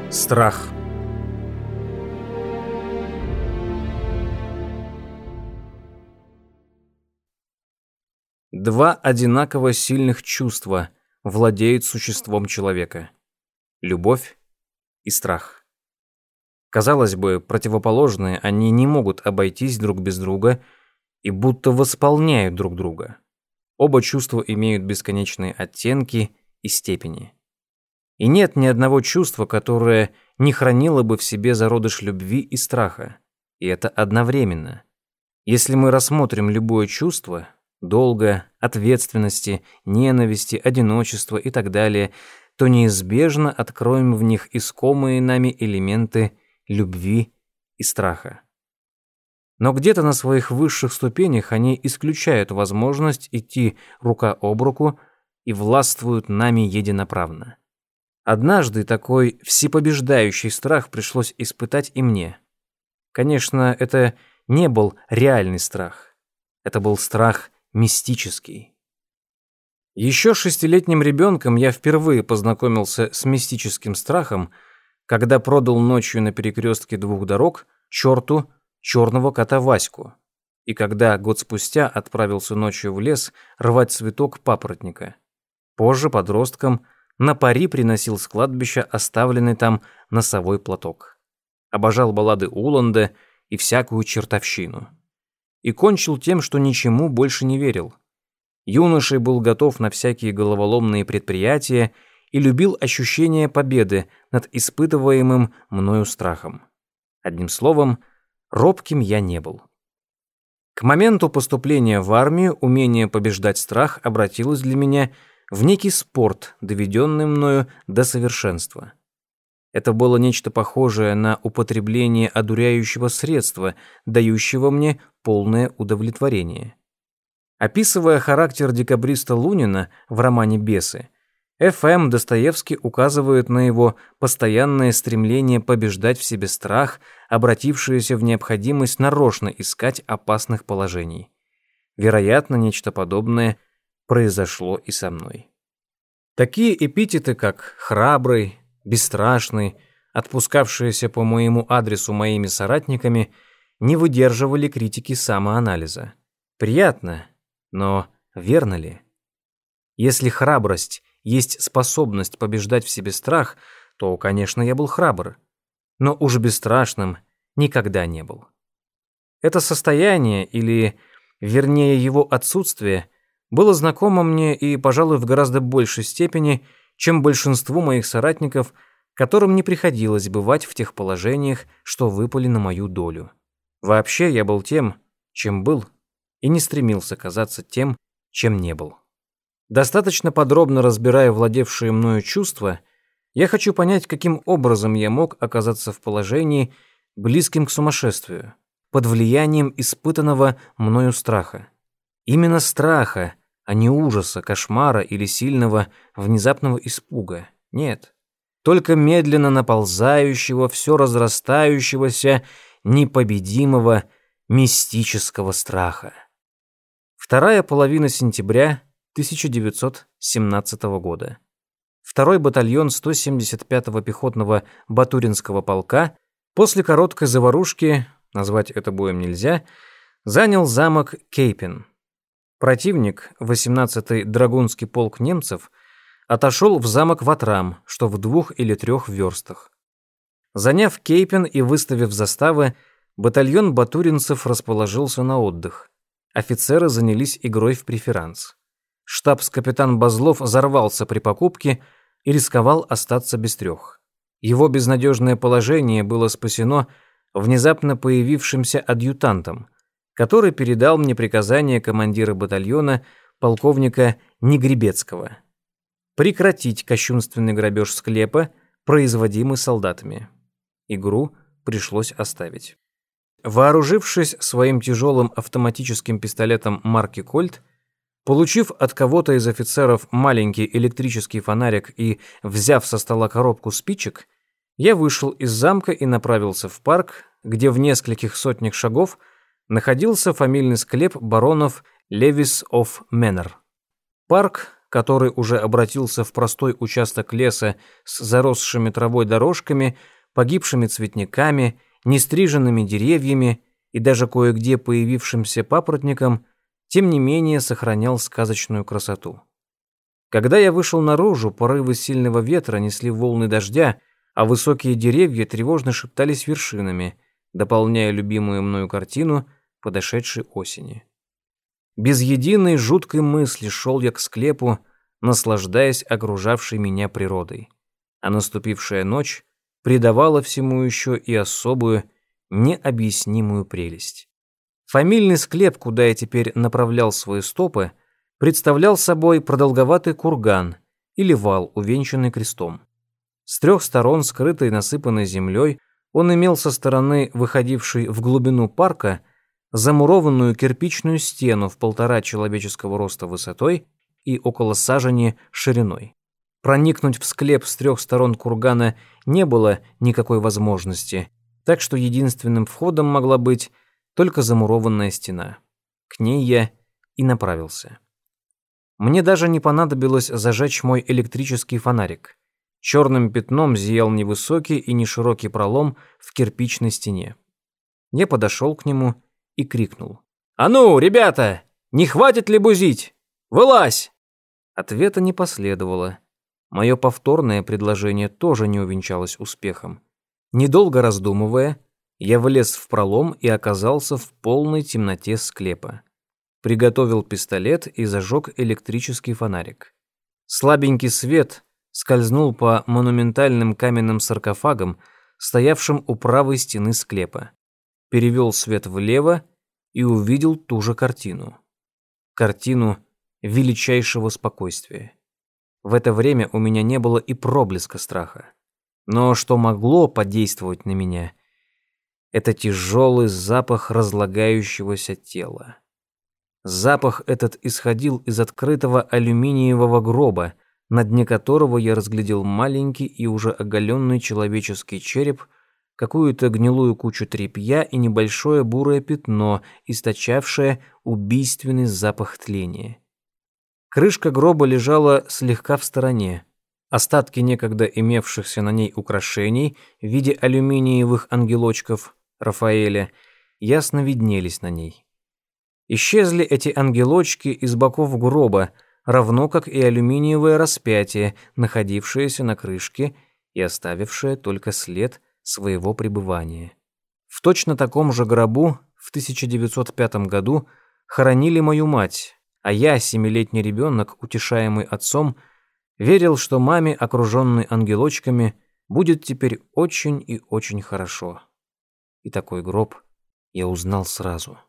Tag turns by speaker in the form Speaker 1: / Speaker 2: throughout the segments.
Speaker 1: Страх. Два одинаково сильных чувства владеют существом человека: любовь и страх. Казалось бы, противоположные, они не могут обойтись друг без друга и будто восполняют друг друга. Оба чувства имеют бесконечные оттенки и степени. И нет ни одного чувства, которое не хранило бы в себе зародыш любви и страха. И это одновременно. Если мы рассмотрим любое чувство — долга, ответственности, ненависти, одиночества и так далее, то неизбежно откроем в них искомые нами элементы любви и страха. Но где-то на своих высших ступенях они исключают возможность идти рука об руку и властвуют нами единоправно. Однажды такой всепобеждающий страх пришлось испытать и мне. Конечно, это не был реальный страх. Это был страх мистический. Еще 6-летним ребенком я впервые познакомился с мистическим страхом, когда продал ночью на перекрестке двух дорог черту черного кота Ваську, и когда год спустя отправился ночью в лес рвать цветок папоротника. Позже подростком на пари приносил с кладбища оставленный там носовой платок. Обожал баллады Уланда и всякую чертовщину. И кончил тем, что ничему больше не верил. Юношей был готов на всякие головоломные предприятия и любил ощущение победы над испытываемым мною страхом. Одним словом, робким я не был. К моменту поступления в армию умение побеждать страх обратилось для меня в некий спорт, доведенный мною до совершенства. Это было нечто похожее на употребление одуряющего средства, дающего мне полное удовлетворение. Описывая характер декабриста Лунина в романе «Бесы», Ф.М. Достоевский указывает на его постоянное стремление побеждать в себе страх, обратившееся в необходимость нарочно искать опасных положений. Вероятно, нечто подобное произошло и со мной. Такие эпитеты, как «храбрый», «бесстрашный», отпускавшиеся по моему адресу моими соратниками, не выдерживали критики самоанализа. Приятно, но верно ли? Если храбрость есть способность побеждать в себе страх, то, конечно, я был храбр, но уж бесстрашным никогда не был. Это состояние, или, вернее, его отсутствие, было знакомо мне и, пожалуй, в гораздо большей степени, чем большинству моих соратников, которым не приходилось бывать в тех положениях, что выпали на мою долю. Вообще я был тем, чем был, и не стремился казаться тем, чем не был. Достаточно подробно разбирая владевшие мною чувства, я хочу понять, каким образом я мог оказаться в положении, близким к сумасшествию, под влиянием испытанного мною страха. Именно страха, а не ужаса, кошмара или сильного внезапного испуга. Нет. Только медленно наползающего, все разрастающегося, непобедимого, мистического страха. Вторая половина сентября 1917 года. Второй батальон 175-го пехотного Батуринского полка после короткой заварушки, назвать это боем нельзя, занял замок Кейпен. Противник, 18-й драгунский полк немцев, отошел в замок Ватрам, что в 2 или 3 верстах. Заняв Кейпен и выставив заставы, батальон батуринцев расположился на отдых. Офицеры занялись игрой в преферанс. Штабс-капитан Базлов взорвался при покупке и рисковал остаться без 3. Его безнадежное положение было спасено внезапно появившимся адъютантом, который передал мне приказание командира батальона полковника Негребецкого прекратить кощунственный грабеж склепа, производимый солдатами. Игру пришлось оставить. Вооружившись своим тяжелым автоматическим пистолетом марки «Кольт», получив от кого-то из офицеров маленький электрический фонарик и взяв со стола коробку спичек, я вышел из замка и направился в парк, где в нескольких сотнях шагов находился фамильный склеп баронов Левис оф Меннер. Парк который уже обратился в простой участок леса с заросшими травой дорожками, погибшими цветниками, нестриженными деревьями и даже кое-где появившимся папоротником, тем не менее сохранял сказочную красоту. Когда я вышел наружу, порывы сильного ветра несли волны дождя, а высокие деревья тревожно шептались вершинами, дополняя любимую мною картину подошедшей осени. Без единой жуткой мысли шел я к склепу, наслаждаясь окружавшей меня природой. А наступившая ночь придавала всему еще и особую, необъяснимую прелесть. Фамильный склеп, куда я теперь направлял свои стопы, представлял собой продолговатый курган или вал, увенчанный крестом. С 3 сторон, скрытой насыпанной землей, он имел со стороны, выходившей в глубину парка, замурованную кирпичную стену в 1,5 человеческого роста высотой и около сажени шириной. Проникнуть в склеп с 3 сторон кургана не было никакой возможности, так что единственным входом могла быть только замурованная стена. К ней я и направился. Мне даже не понадобилось зажечь мой электрический фонарик. Черным пятном зиял невысокий и неширокий пролом в кирпичной стене. Я подошел к нему и крикнул: «А ну, ребята, не хватит ли бузить? Вылазь!» Ответа не последовало. Мое повторное предложение тоже не увенчалось успехом. Недолго раздумывая, я влез в пролом и оказался в полной темноте склепа. Приготовил пистолет и зажег электрический фонарик. Слабенький свет скользнул по монументальным каменным саркофагам, стоявшим у правой стены склепа. Перевел свет влево и увидел ту же картину. Картину величайшего спокойствия. В это время у меня не было и проблеска страха. Но что могло подействовать на меня, это тяжелый запах разлагающегося тела. Запах этот исходил из открытого алюминиевого гроба, на дне которого я разглядел маленький и уже оголенный человеческий череп, какую-то гнилую кучу тряпья и небольшое бурое пятно, источавшее убийственный запах тления. Крышка гроба лежала слегка в стороне. Остатки некогда имевшихся на ней украшений в виде алюминиевых ангелочков Рафаэля ясно виднелись на ней. Исчезли эти ангелочки из боков гроба, равно как и алюминиевое распятие, находившееся на крышке и оставившее только след своего пребывания. В точно таком же гробу в 1905 году хоронили мою мать, а я, 7-летний ребенок, утешаемый отцом, верил, что маме, окруженной ангелочками, будет теперь очень и очень хорошо. И такой гроб я узнал сразу.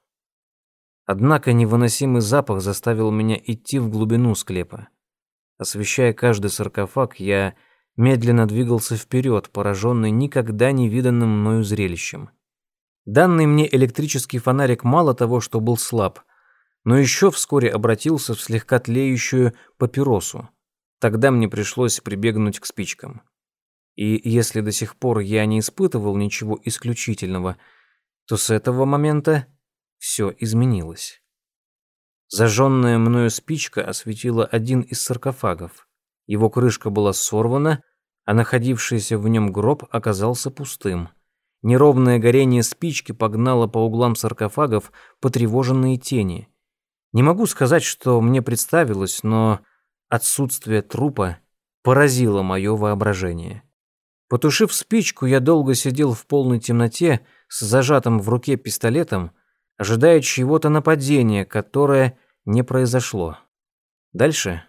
Speaker 1: Однако невыносимый запах заставил меня идти в глубину склепа. Освещая каждый саркофаг, я медленно двигался вперед, пораженный никогда не виданным мною зрелищем. Данный мне электрический фонарик мало того, что был слаб, но еще вскоре обратился в слегка тлеющую папиросу. Тогда мне пришлось прибегнуть к спичкам. И если до сих пор я не испытывал ничего исключительного, то с этого момента все изменилось. Зажженная мною спичка осветила один из саркофагов. Его крышка была сорвана, а находившийся в нем гроб оказался пустым. Неровное горение спички погнало по углам саркофагов потревоженные тени. Не могу сказать, что мне представилось, но отсутствие трупа поразило мое воображение. Потушив спичку, я долго сидел в полной темноте с зажатым в руке пистолетом, ожидая чьего-то нападения, которое не произошло. Дальше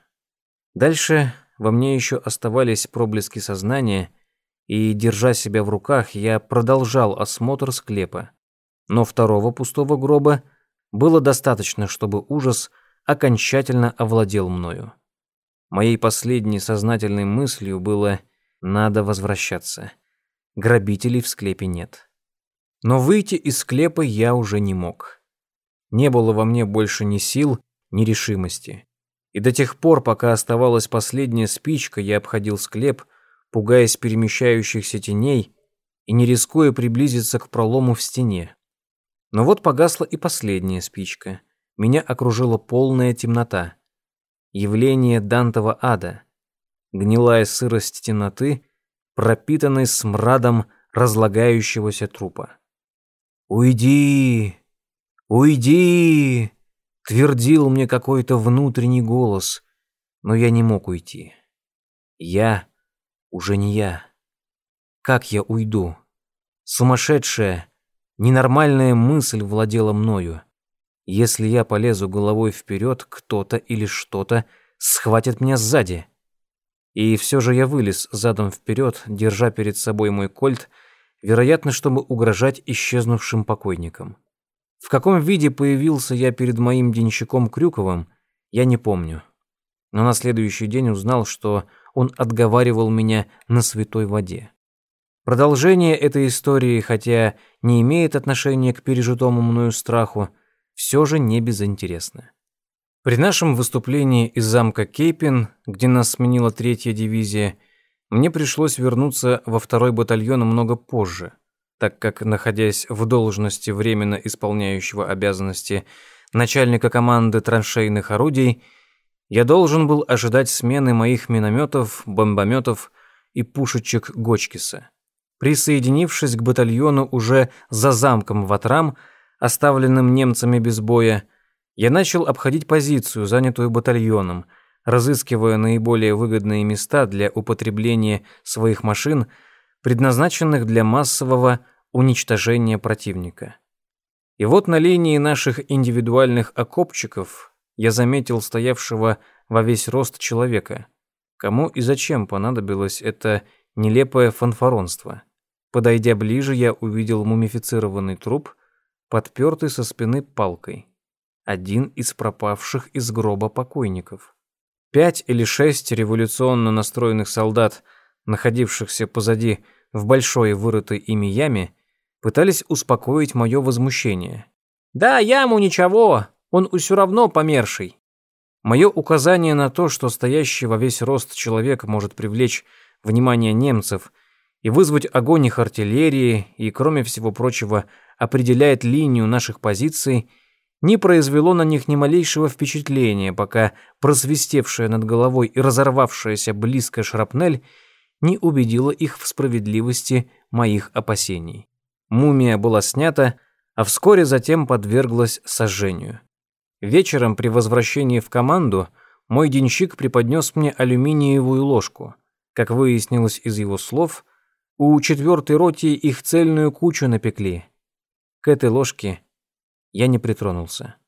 Speaker 1: во мне еще оставались проблески сознания, и, держа себя в руках, я продолжал осмотр склепа. Но второго пустого гроба было достаточно, чтобы ужас окончательно овладел мною. Моей последней сознательной мыслью было: надо возвращаться. Грабителей в склепе нет. Но выйти из склепа я уже не мог. Не было во мне больше ни сил, ни решимости. И до тех пор, пока оставалась последняя спичка, я обходил склеп, пугаясь перемещающихся теней и не рискуя приблизиться к пролому в стене. Но вот погасла и последняя спичка. Меня окружила полная темнота. явление Дантова ада, гнилая сырость темноты, пропитанной смрадом разлагающегося трупа. «Уйди! Уйди!» — твердил мне какой-то внутренний голос, но я не мог уйти. Я уже не я. Как я уйду? Сумасшедшая, ненормальная мысль владела мною. Если я полезу головой вперед, кто-то или что-то схватит меня сзади. И все же я вылез задом вперед, держа перед собой мой кольт, вероятно, чтобы угрожать исчезнувшим покойникам. В каком виде появился я перед моим денщиком Крюковым, я не помню. Но на следующий день узнал, что он отговаривал меня на святой воде. Продолжение этой истории, хотя не имеет отношения к пережитому мною страху, все же не безинтересно. При нашем выступлении из замка Кейпин, где нас сменила 3-я дивизия, мне пришлось вернуться во 2-й батальон много позже, так как, находясь в должности временно исполняющего обязанности начальника команды траншейных орудий, я должен был ожидать смены моих минометов, бомбометов и пушечек Гочкиса. Присоединившись к батальону уже за замком Ватрам, оставленным немцами без боя, я начал обходить позицию, занятую батальоном, разыскивая наиболее выгодные места для употребления своих машин, предназначенных для массового уничтожения противника. И вот на линии наших индивидуальных окопчиков я заметил стоявшего во весь рост человека. Кому и зачем понадобилось это нелепое фанфаронство? Подойдя ближе, я увидел мумифицированный труп, подпертый со спины палкой. Один из пропавших из гроба покойников. 5 или 6 революционно настроенных солдат, находившихся позади в большой вырытой ими яме, пытались успокоить мое возмущение. «Да, яму ничего, он все равно померший». Мое указание на то, что стоящий во весь рост человек может привлечь внимание немцев и вызвать огонь их артиллерии и, кроме всего прочего, определяет линию наших позиций, не произвело на них ни малейшего впечатления, пока просвистевшая над головой и разорвавшаяся близко шрапнель не убедила их в справедливости моих опасений. Мумия была снята, а вскоре затем подверглась сожжению. Вечером при возвращении в команду мой денщик преподнес мне алюминиевую ложку. Как выяснилось из его слов, у 4-й роте их цельную кучу напекли. К этой ложке я не притронулся.